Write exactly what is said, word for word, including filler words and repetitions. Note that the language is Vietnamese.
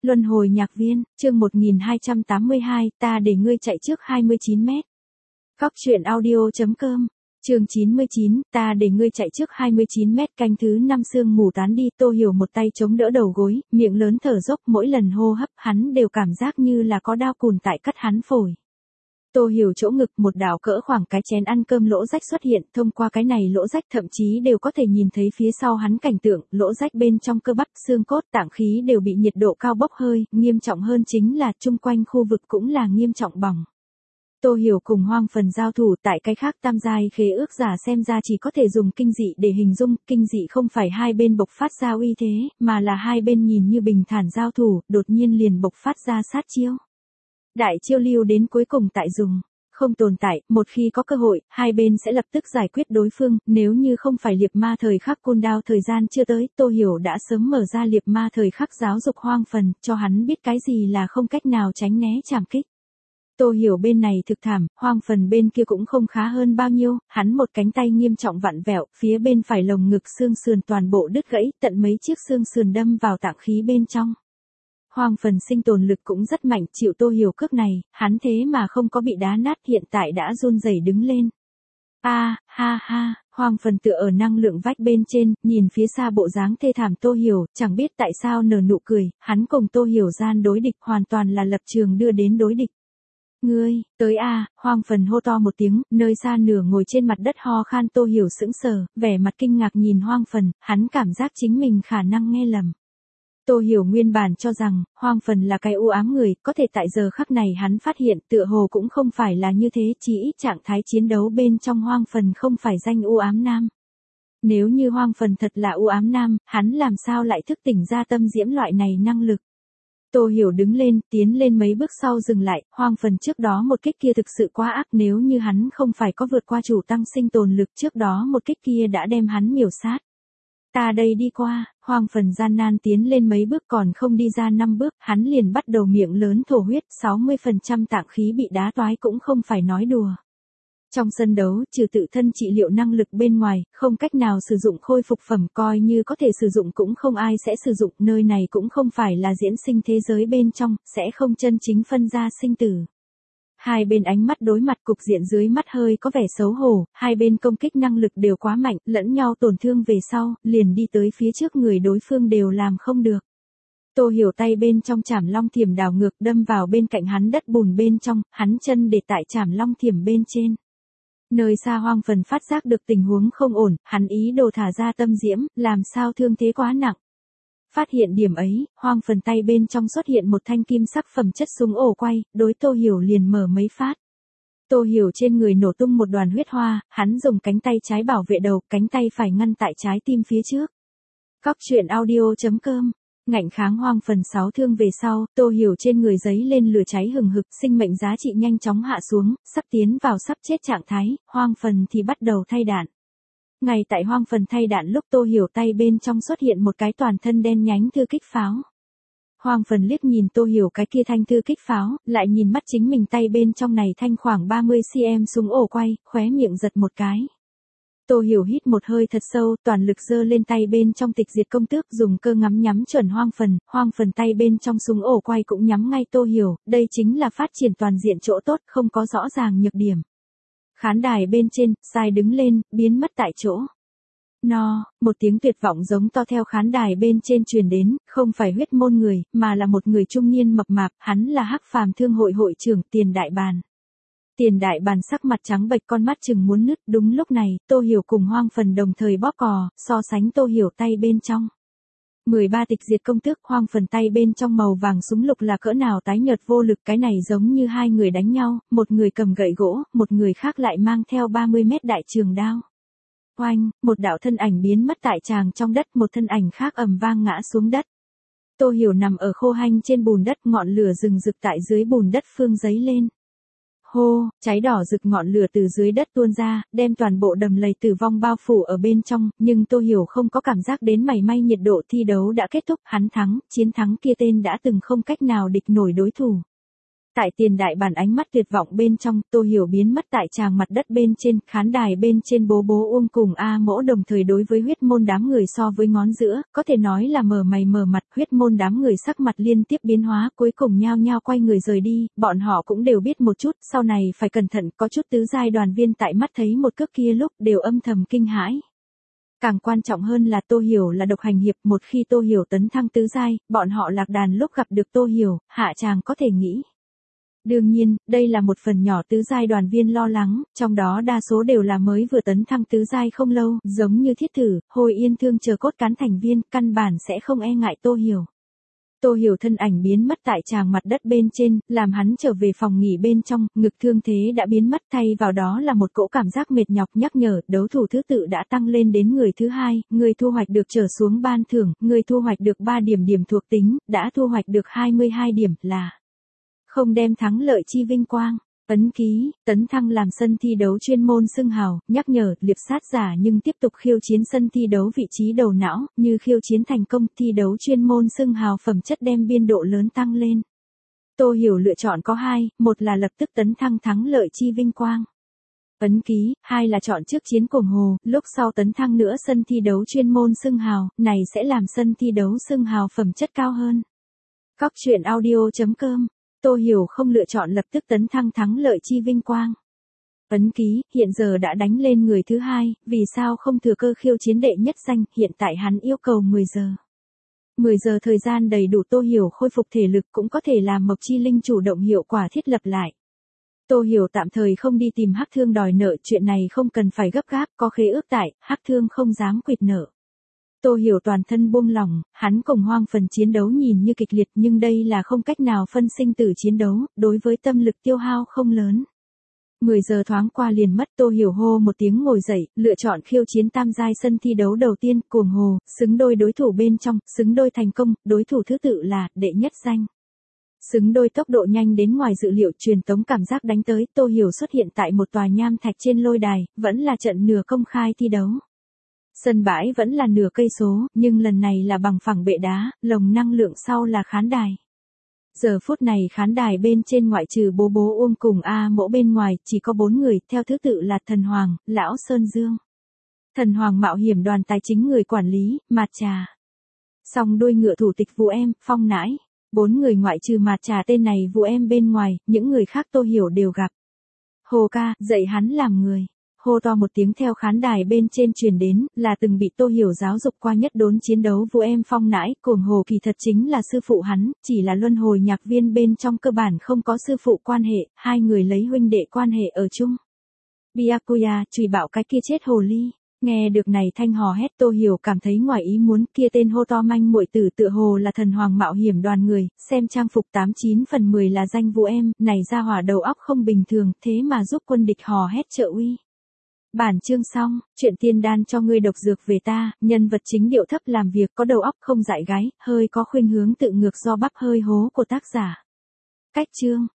Luân hồi nhạc viên, chương một nghìn hai trăm tám mươi hai, ta để ngươi chạy trước hai mươi chín mét. Góc truyện audio.com, chương chín mươi chín, ta để ngươi chạy trước hai mươi chín mét. Canh thứ năm sương mù tán đi, Tô Hiểu một tay chống đỡ đầu gối, miệng lớn thở dốc, mỗi lần hô hấp hắn đều cảm giác như là có dao cùn tại cắt hắn phổi. Tô Hiểu chỗ ngực một đạo cỡ khoảng cái chén ăn cơm lỗ rách xuất hiện, thông qua cái này lỗ rách thậm chí đều có thể nhìn thấy phía sau hắn cảnh tượng, lỗ rách bên trong cơ bắp, xương cốt, tạng khí đều bị nhiệt độ cao bốc hơi, nghiêm trọng hơn chính là chung quanh khu vực cũng là nghiêm trọng bỏng. Tô Hiểu cùng Hoang Phần giao thủ, tại cái khác tam giai khế ước giả xem ra chỉ có thể dùng kinh dị để hình dung, kinh dị không phải hai bên bộc phát ra uy thế, mà là hai bên nhìn như bình thản giao thủ, đột nhiên liền bộc phát ra sát chiêu. Đại chiêu lưu đến cuối cùng tại dùng, không tồn tại, một khi có cơ hội, hai bên sẽ lập tức giải quyết đối phương, nếu như không phải liệp ma thời khắc cooldown thời gian chưa tới, Tô Hiểu đã sớm mở ra liệp ma thời khắc giáo dục Hoang Phần, cho hắn biết cái gì là không cách nào tránh né trảm kích. Tô Hiểu bên này thực thảm, Hoang Phần bên kia cũng không khá hơn bao nhiêu, hắn một cánh tay nghiêm trọng vặn vẹo, phía bên phải lồng ngực xương sườn toàn bộ đứt gãy, tận mấy chiếc xương sườn đâm vào tạng khí bên trong. Hoang Phần sinh tồn lực cũng rất mạnh, chịu Tô Hiểu cước này, hắn thế mà không có bị đá nát, hiện tại đã run rẩy đứng lên. A, à, ha ha, Hoang Phần tựa ở năng lượng vách bên trên, nhìn phía xa bộ dáng thê thảm Tô Hiểu, chẳng biết tại sao nở nụ cười, hắn cùng Tô Hiểu gian đối địch hoàn toàn là lập trường đưa đến đối địch. Ngươi, tới a, à, Hoang Phần hô to một tiếng, nơi xa nửa ngồi trên mặt đất ho khan Tô Hiểu sững sờ, vẻ mặt kinh ngạc nhìn Hoang Phần, hắn cảm giác chính mình khả năng nghe lầm. Tô Hiểu nguyên bản cho rằng, Hoang Phần là cái u ám người, có thể tại giờ khắc này hắn phát hiện tựa hồ cũng không phải là như thế, chỉ ít trạng thái chiến đấu bên trong Hoang Phần không phải danh u ám nam. Nếu như Hoang Phần thật là u ám nam, hắn làm sao lại thức tỉnh ra tâm diễm loại này năng lực. Tô Hiểu đứng lên, tiến lên mấy bước sau dừng lại, Hoang Phần trước đó một kích kia thực sự quá ác, nếu như hắn không phải có vượt qua chủ tăng sinh tồn lực trước đó một kích kia đã đem hắn miểu sát. Ta đây đi qua, Hoang Phần gian nan tiến lên mấy bước còn không đi ra năm bước, hắn liền bắt đầu miệng lớn thổ huyết, sáu mươi phần trăm tạng khí bị đá toái cũng không phải nói đùa. Trong sân đấu, trừ tự thân trị liệu năng lực bên ngoài, không cách nào sử dụng khôi phục phẩm, coi như có thể sử dụng cũng không ai sẽ sử dụng, nơi này cũng không phải là diễn sinh thế giới bên trong, sẽ không chân chính phân ra sinh tử. Hai bên ánh mắt đối mặt, cục diện dưới mắt hơi có vẻ xấu hổ, hai bên công kích năng lực đều quá mạnh, lẫn nhau tổn thương về sau, liền đi tới phía trước người đối phương đều làm không được. Tô Hiểu tay bên trong chảm long thiểm đảo ngược đâm vào bên cạnh hắn đất bùn bên trong, hắn chân để tại chảm long thiểm bên trên. Nơi xa Hoang Phần phát giác được tình huống không ổn, hắn ý đồ thả ra tâm diễm, làm sao thương thế quá nặng. Phát hiện điểm ấy, Hoang Phần tay bên trong xuất hiện một thanh kim sắc phẩm chất súng ổ quay, đối Tô Hiểu liền mở mấy phát. Tô Hiểu trên người nổ tung một đoàn huyết hoa, hắn dùng cánh tay trái bảo vệ đầu, cánh tay phải ngăn tại trái tim phía trước. Góc truyện audio.com, ngạnh kháng Hoang Phần sáu thương về sau, Tô Hiểu trên người giấy lên lửa cháy hừng hực, sinh mệnh giá trị nhanh chóng hạ xuống, sắp tiến vào sắp chết trạng thái, Hoang Phần thì bắt đầu thay đạn. Ngay tại Hoang Phần thay đạn lúc Tô Hiểu tay bên trong xuất hiện một cái toàn thân đen nhánh thư kích pháo. Hoang Phần liếc nhìn Tô Hiểu cái kia thanh thư kích pháo, lại nhìn mắt chính mình tay bên trong này thanh khoảng ba mươi xăng-ti-mét súng ổ quay, khóe miệng giật một cái. Tô Hiểu hít một hơi thật sâu, toàn lực giơ lên tay bên trong tịch diệt công tước, dùng cơ ngắm nhắm chuẩn Hoang Phần, Hoang Phần tay bên trong súng ổ quay cũng nhắm ngay Tô Hiểu, đây chính là phát triển toàn diện chỗ tốt, không có rõ ràng nhược điểm. Khán đài bên trên, sai đứng lên, biến mất tại chỗ. No, một tiếng tuyệt vọng giống to theo khán đài bên trên truyền đến, không phải huyết môn người, mà là một người trung niên mập mạp, hắn là Hắc Phàm Thương hội hội trưởng Tiền Đại Bàn. Tiền Đại Bàn sắc mặt trắng bệch, con mắt chừng muốn nứt, đúng lúc này, Tô Hiểu cùng Hoang Phần đồng thời bóp cò, so sánh Tô Hiểu tay bên trong. mười ba tịch diệt công tước, Hoang Phần tay bên trong màu vàng súng lục là cỡ nào tái nhợt vô lực, cái này giống như hai người đánh nhau, một người cầm gậy gỗ, một người khác lại mang theo ba mươi mét đại trường đao. Oanh, một đạo thân ảnh biến mất tại tràng trong đất, một thân ảnh khác ầm vang ngã xuống đất. Tô Hiểu nằm ở khô hanh trên bùn đất, ngọn lửa rừng rực tại dưới bùn đất phương giấy lên. Hô, cháy đỏ rực ngọn lửa từ dưới đất tuôn ra, đem toàn bộ đầm lầy tử vong bao phủ ở bên trong, nhưng Tô Hiểu không có cảm giác đến mảy may nhiệt độ. Thi đấu đã kết thúc, hắn thắng, chiến thắng kia tên đã từng không cách nào địch nổi đối thủ. Tại tiền đại bản ánh mắt tuyệt vọng bên trong, Tô Hiểu biến mất tại tràng mặt đất bên trên, khán đài bên trên bố bố Uông cùng A Mỗ đồng thời đối với huyết môn đám người so với ngón giữa, có thể nói là mờ mày mờ mặt, huyết môn đám người sắc mặt liên tiếp biến hóa, cuối cùng nhao nhao quay người rời đi, bọn họ cũng đều biết một chút, sau này phải cẩn thận, có chút tứ giai đoàn viên tại mắt thấy một cước kia lúc đều âm thầm kinh hãi. Càng quan trọng hơn là Tô Hiểu là độc hành hiệp, một khi Tô Hiểu tấn thăng tứ giai, bọn họ lạc đàn lúc gặp được Tô Hiểu, hạ chàng có thể nghĩ. Đương nhiên, đây là một phần nhỏ tứ giai đoàn viên lo lắng, trong đó đa số đều là mới vừa tấn thăng tứ giai không lâu, giống như Thiết Thử, Hồi Yên Thương chờ cốt cán thành viên, căn bản sẽ không e ngại Tô Hiểu. Tô Hiểu thân ảnh biến mất tại tràng mặt đất bên trên, làm hắn trở về phòng nghỉ bên trong, ngực thương thế đã biến mất, thay vào đó là một cỗ cảm giác mệt nhọc nhắc nhở, đấu thủ thứ tự đã tăng lên đến người thứ hai, người thu hoạch được trở xuống ban thưởng, người thu hoạch được ba điểm điểm thuộc tính, đã thu hoạch được hai mươi hai điểm, là không đem thắng lợi chi vinh quang. Ấn ký, tấn thăng làm sân thi đấu chuyên môn xưng hào, nhắc nhở, liệp sát giả nhưng tiếp tục khiêu chiến sân thi đấu vị trí đầu não, như khiêu chiến thành công, thi đấu chuyên môn xưng hào phẩm chất đem biên độ lớn tăng lên. Tô Hiểu lựa chọn có hai, một là lập tức tấn thăng thắng lợi chi vinh quang. Ấn ký, hai là chọn trước chiến cuồng hồ, lúc sau tấn thăng nữa sân thi đấu chuyên môn xưng hào, này sẽ làm sân thi đấu xưng hào phẩm chất cao hơn. Góc truyện audio chấm com. Tô Hiểu không lựa chọn lập tức tấn thăng thắng lợi chi vinh quang. Ấn ký, hiện giờ đã đánh lên người thứ hai, vì sao không thừa cơ khiêu chiến đệ nhất danh, hiện tại hắn yêu cầu mười giờ. mười giờ thời gian đầy đủ Tô Hiểu khôi phục thể lực cũng có thể làm Mộc Chi Linh chủ động hiệu quả thiết lập lại. Tô Hiểu tạm thời không đi tìm Hắc Thương đòi nợ, chuyện này không cần phải gấp gáp, có khế ước tại, Hắc Thương không dám quỵt nợ. Tô Hiểu toàn thân buông lỏng, hắn cùng Hoang phần chiến đấu nhìn như kịch liệt nhưng đây là không cách nào phân sinh tử chiến đấu, đối với tâm lực tiêu hao không lớn. mười giờ thoáng qua liền mất, Tô Hiểu hô một tiếng ngồi dậy, lựa chọn khiêu chiến tam giai sân thi đấu đầu tiên, cuồng hồ, xứng đôi đối thủ bên trong, xứng đôi thành công, đối thủ thứ tự là, đệ nhất danh. Xứng đôi tốc độ nhanh đến ngoài dự liệu, truyền tống cảm giác đánh tới, Tô Hiểu xuất hiện tại một tòa nham thạch trên lôi đài, vẫn là trận nửa công khai thi đấu. Sân bãi vẫn là nửa cây số, nhưng lần này là bằng phẳng bệ đá, lồng năng lượng sau là khán đài. Giờ phút này khán đài bên trên ngoại trừ bố bố Uông cùng A Mỗ bên ngoài, chỉ có bốn người, theo thứ tự là Thần Hoàng, Lão Sơn Dương. Thần Hoàng mạo hiểm đoàn tài chính người quản lý, Mạt Trà. Song đuôi ngựa thủ tịch Vũ Em, Phong Nãi. Bốn người ngoại trừ Mạt Trà tên này Vũ Em bên ngoài, những người khác Tô Hiểu đều gặp. Hồ ca, dạy hắn làm người. Hô to một tiếng theo khán đài bên trên truyền đến, là từng bị Tô Hiểu giáo dục qua nhất đốn chiến đấu Vũ Em Phong Nãi, cuồng hồ kỳ thật chính là sư phụ hắn, chỉ là luân hồi nhạc viên bên trong cơ bản không có sư phụ quan hệ, hai người lấy huynh đệ quan hệ ở chung. Byakuya, chùy bạo cái kia chết hồ ly. Nghe được này thanh hò hét Tô Hiểu cảm thấy ngoài ý muốn, kia tên hô to manh muội tử tựa hồ là Thần Hoàng mạo hiểm đoàn người, xem trang phục tám chín phần mười là danh Vũ Em, này ra hỏa đầu óc không bình thường, thế mà giúp quân địch hò hét trợ uy. Bản chương xong, chuyện tiên đan cho ngươi độc dược về ta, nhân vật chính điệu thấp làm việc có đầu óc không dại gái, hơi có khuynh hướng tự ngược do bắp hơi hố của tác giả. Cách chương.